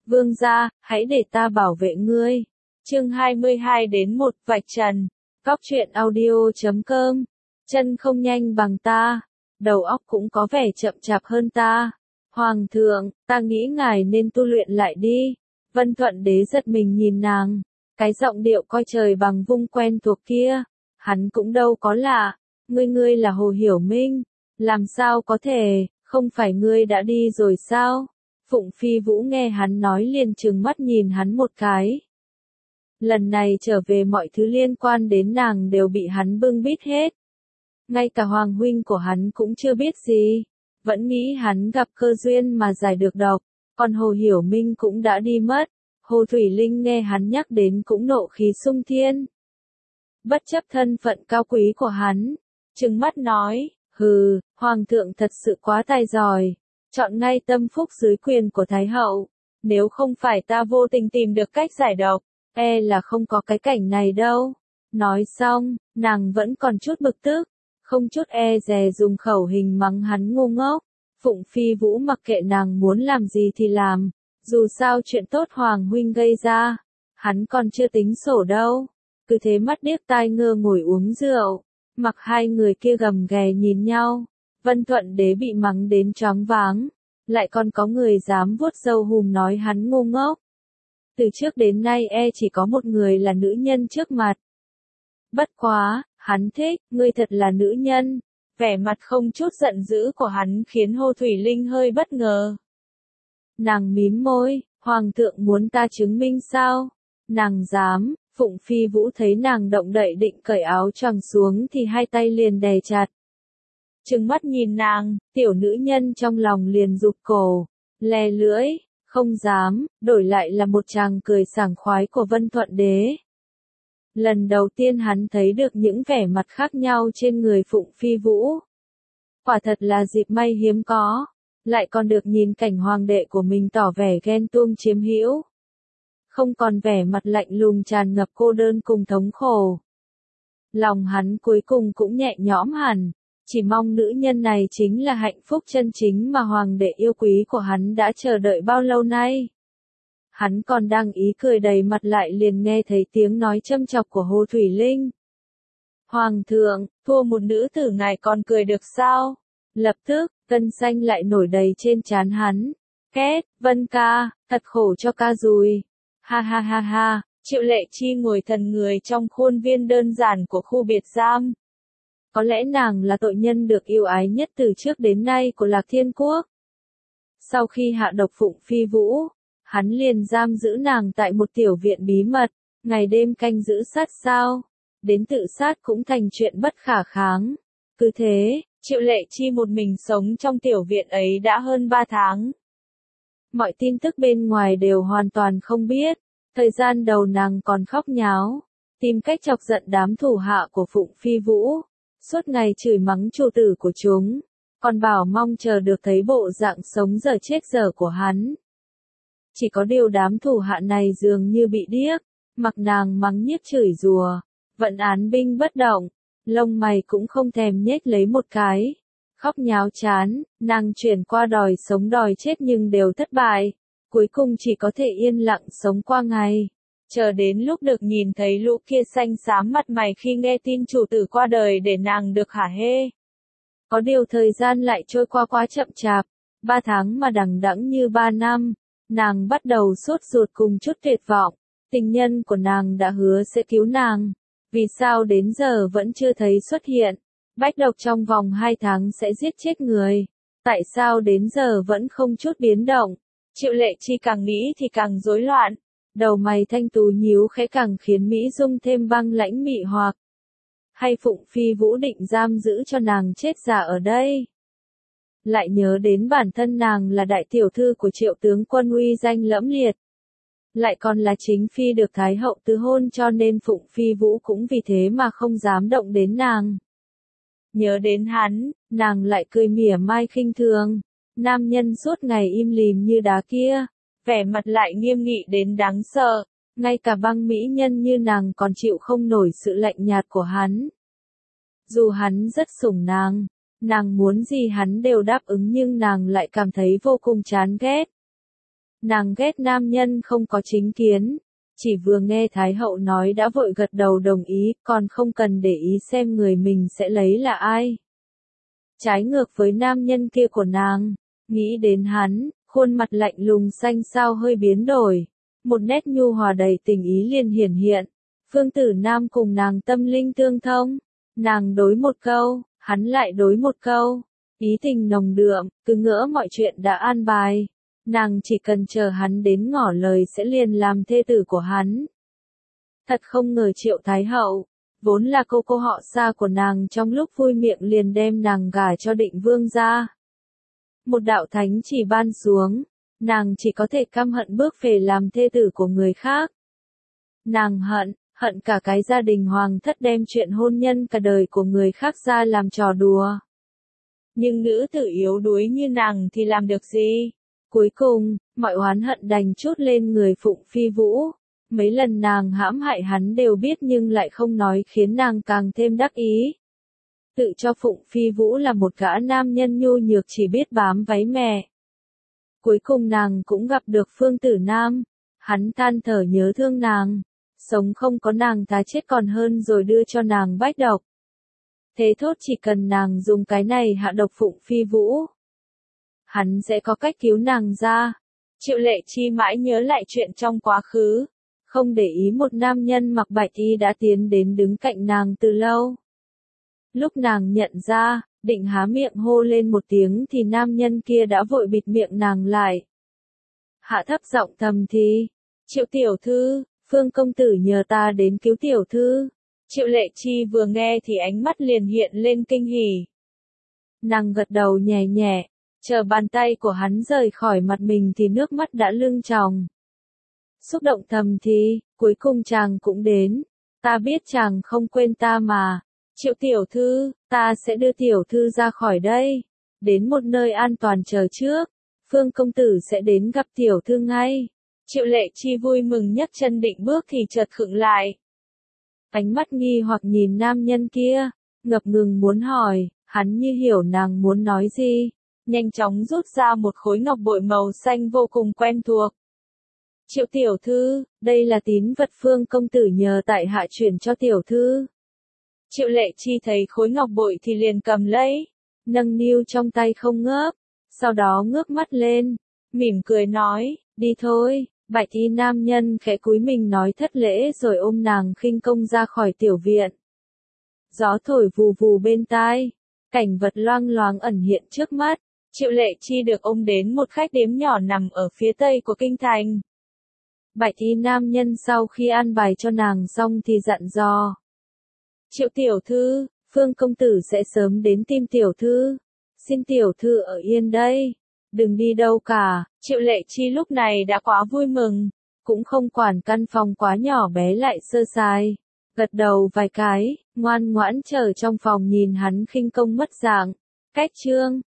Vương gia, hãy để ta bảo vệ ngươi. Chương 22-1 Vạch Trần. Góc truyện audio.com. Chân không nhanh bằng ta, đầu óc cũng có vẻ chậm chạp hơn ta. Hoàng thượng, ta nghĩ ngài nên tu luyện lại đi. Vân Thuận Đế giật mình nhìn nàng, cái giọng điệu coi trời bằng vung quen thuộc kia, hắn cũng đâu có lạ. Ngươi là Hồ Hiểu Minh, làm sao có thể, không phải ngươi đã đi rồi sao? Phụng Phi Vũ nghe hắn nói liền trừng mắt nhìn hắn một cái. Lần này trở về mọi thứ liên quan đến nàng đều bị hắn bưng bít hết. Ngay cả Hoàng huynh của hắn cũng chưa biết gì, vẫn nghĩ hắn gặp cơ duyên mà giải được độc, còn Hồ Hiểu Minh cũng đã đi mất. Hồ Thủy Linh nghe hắn nhắc đến cũng nộ khí xung thiên. Bất chấp thân phận cao quý của hắn, trừng mắt nói, hừ, Hoàng thượng thật sự quá tài giỏi, chọn ngay tâm phúc dưới quyền của Thái hậu, nếu không phải ta vô tình tìm được cách giải độc, e là không có cái cảnh này đâu. Nói xong, nàng vẫn còn chút bực tức, không chút e dè dùng khẩu hình mắng hắn ngu ngốc. Phụng Phi Vũ mặc kệ nàng muốn làm gì thì làm, dù sao chuyện tốt Hoàng huynh gây ra, hắn còn chưa tính sổ đâu. Cứ thế mắt điếc tai ngơ ngồi uống rượu, mặc hai người kia gầm ghè nhìn nhau. Vân Thuận Đế bị mắng đến choáng váng, lại còn có người dám vuốt râu hùm nói hắn ngu ngốc. Từ trước đến nay chỉ có một người là nữ nhân trước mặt. Bất quá, hắn thích, ngươi thật là nữ nhân. Vẻ mặt không chút giận dữ của hắn khiến Hồ Thủy Linh hơi bất ngờ. Nàng mím môi, Hoàng thượng muốn ta chứng minh sao? Nàng dám. Phụng Phi Vũ thấy nàng động đậy định cởi áo choàng xuống thì hai tay liền đè chặt. Trừng mắt nhìn nàng, tiểu nữ nhân trong lòng liền rụt cổ, lè lưỡi, không dám, đổi lại là một tràng cười sảng khoái của Vân Thuận Đế. Lần đầu tiên hắn thấy được những vẻ mặt khác nhau trên người Phụng Phi Vũ. Quả thật là dịp may hiếm có, lại còn được nhìn cảnh hoàng đệ của mình tỏ vẻ ghen tuông chiếm hữu. Không còn vẻ mặt lạnh lùng tràn ngập cô đơn cùng thống khổ. Lòng hắn cuối cùng cũng nhẹ nhõm hẳn, chỉ mong nữ nhân này chính là hạnh phúc chân chính mà hoàng đệ yêu quý của hắn đã chờ đợi bao lâu nay. Hắn còn đang ý cười đầy mặt lại liền nghe thấy tiếng nói châm chọc của Hồ Thủy Linh. Hoàng thượng, thua một nữ tử ngài còn cười được sao? Lập tức, gân xanh lại nổi đầy trên trán hắn. Két, Vân ca, thật khổ cho ca rồi. Ha ha ha ha, Triệu Lệ Chi ngồi thần người trong khuôn viên đơn giản của khu biệt giam. Có lẽ nàng là tội nhân được yêu ái nhất từ trước đến nay của Lạc Thiên Quốc. Sau khi hạ độc Phụng Phi Vũ, hắn liền giam giữ nàng tại một tiểu viện bí mật, ngày đêm canh giữ sát sao, đến tự sát cũng thành chuyện bất khả kháng. Cứ thế, Triệu Lệ Chi một mình sống trong tiểu viện ấy đã hơn 3 tháng. Mọi tin tức bên ngoài đều hoàn toàn không biết, thời gian đầu nàng còn khóc nháo, tìm cách chọc giận đám thủ hạ của Phụng Phi Vũ, suốt ngày chửi mắng chủ tử của chúng, còn bảo mong chờ được thấy bộ dạng sống dở chết dở của hắn. Chỉ có điều đám thủ hạ này dường như bị điếc, mặc nàng mắng nhiếc chửi rủa, vận án binh bất động, lông mày cũng không thèm nhếch lấy một cái. Khóc nháo chán, nàng chuyển qua đòi sống đòi chết nhưng đều thất bại, cuối cùng chỉ có thể yên lặng sống qua ngày. Chờ đến lúc được nhìn thấy lũ kia xanh xám mặt mày khi nghe tin chủ tử qua đời để nàng được hả hê. Có điều thời gian lại trôi qua quá chậm chạp, 3 tháng mà đằng đẵng như 3 năm, nàng bắt đầu sốt ruột cùng chút tuyệt vọng. Tình nhân của nàng đã hứa sẽ cứu nàng, vì sao đến giờ vẫn chưa thấy xuất hiện? Bách độc trong vòng 2 tháng sẽ giết chết người, tại sao đến giờ vẫn không chút biến động? Triệu Lệ Chi càng nghĩ thì càng rối loạn, đầu mày thanh tú nhíu khẽ càng khiến Mỹ Dung thêm băng lãnh mị hoặc. Hay Phụng Phi Vũ định giam giữ cho nàng chết già ở đây? Lại nhớ đến bản thân nàng là đại tiểu thư của Triệu tướng quân uy danh lẫm liệt, lại còn là chính phi được Thái hậu tứ hôn cho nên Phụng Phi Vũ cũng vì thế mà không dám động đến nàng. Nhớ đến hắn, nàng lại cười mỉa mai khinh thường. Nam nhân suốt ngày im lìm như đá kia, vẻ mặt lại nghiêm nghị đến đáng sợ, ngay cả băng mỹ nhân như nàng còn chịu không nổi sự lạnh nhạt của hắn. Dù hắn rất sủng nàng muốn gì hắn đều đáp ứng nhưng nàng lại cảm thấy vô cùng chán ghét. Nàng ghét nam nhân không có chính kiến, chỉ vừa nghe Thái hậu nói đã vội gật đầu đồng ý, còn không cần để ý xem người mình sẽ lấy là ai. Trái ngược với nam nhân kia của nàng, nghĩ đến hắn, khuôn mặt lạnh lùng xanh xao hơi biến đổi, một nét nhu hòa đầy tình ý liền hiển hiện. Phương Tử Nam cùng nàng tâm linh tương thông, nàng đối một câu, hắn lại đối một câu, ý tình nồng đượm, cứ ngỡ mọi chuyện đã an bài. Nàng chỉ cần chờ hắn đến ngỏ lời sẽ liền làm thê tử của hắn. Thật không ngờ Triệu Thái hậu, vốn là cô họ xa của nàng trong lúc vui miệng liền đem nàng gả cho Định Vương gia. Một đạo thánh chỉ ban xuống, nàng chỉ có thể căm hận bước về làm thê tử của người khác. Nàng hận cả cái gia đình hoàng thất đem chuyện hôn nhân cả đời của người khác ra làm trò đùa. Nhưng nữ tử yếu đuối như nàng thì làm được gì? Cuối cùng, mọi oán hận đành trút lên người Phụng Phi Vũ. Mấy lần nàng hãm hại hắn đều biết nhưng lại không nói khiến nàng càng thêm đắc ý. Tự cho Phụng Phi Vũ là một gã nam nhân nhu nhược chỉ biết bám váy mẹ. Cuối cùng nàng cũng gặp được Phương Tử Nam. Hắn than thở nhớ thương nàng. Sống không có nàng ta chết còn hơn rồi đưa cho nàng bách độc. Thế thốt chỉ cần nàng dùng cái này hạ độc Phụng Phi Vũ, hắn sẽ có cách cứu nàng ra. Triệu Lệ Chi mãi nhớ lại chuyện trong quá khứ, không để ý một nam nhân mặc bạch y đã tiến đến đứng cạnh nàng từ lâu. Lúc nàng nhận ra, định há miệng hô lên một tiếng thì nam nhân kia đã vội bịt miệng nàng lại. Hạ thấp giọng thầm thì, Triệu tiểu thư, Phương công tử nhờ ta đến cứu tiểu thư. Triệu Lệ Chi vừa nghe thì ánh mắt liền hiện lên kinh hỉ. Nàng gật đầu nhẹ nhẹ, chờ bàn tay của hắn rời khỏi mặt mình thì nước mắt đã lưng tròng. Xúc động thầm thì, cuối cùng chàng cũng đến. Ta biết chàng không quên ta mà. Triệu tiểu thư, ta sẽ đưa tiểu thư ra khỏi đây. Đến một nơi an toàn chờ trước. Phương công tử sẽ đến gặp tiểu thư ngay. Triệu Lệ Chi vui mừng nhấc chân định bước thì chợt khựng lại. Ánh mắt nghi hoặc nhìn nam nhân kia, ngập ngừng muốn hỏi, hắn như hiểu nàng muốn nói gì. Nhanh chóng rút ra một khối ngọc bội màu xanh vô cùng quen thuộc. Triệu tiểu thư, đây là tín vật Phương công tử nhờ tại hạ chuyển cho tiểu thư. Triệu Lệ Chi thấy khối ngọc bội thì liền cầm lấy, nâng niu trong tay không ngớp, sau đó ngước mắt lên, mỉm cười nói, đi thôi. Bạch y nam nhân khẽ cúi mình nói thất lễ rồi ôm nàng khinh công ra khỏi tiểu viện. Gió thổi vù vù bên tai, cảnh vật loang loáng ẩn hiện trước mắt. Triệu Lệ Chi được ôm đến một khách điếm nhỏ nằm ở phía tây của kinh thành. Bạch y nam nhân sau khi an bài cho nàng xong thì dặn dò. Triệu tiểu thư, Phương công tử sẽ sớm đến tìm tiểu thư. Xin tiểu thư ở yên đây. Đừng đi đâu cả. Triệu Lệ Chi lúc này đã quá vui mừng. Cũng không quản căn phòng quá nhỏ bé lại sơ sài. Gật đầu vài cái, ngoan ngoãn chờ trong phòng nhìn hắn khinh công mất dạng. Cách chương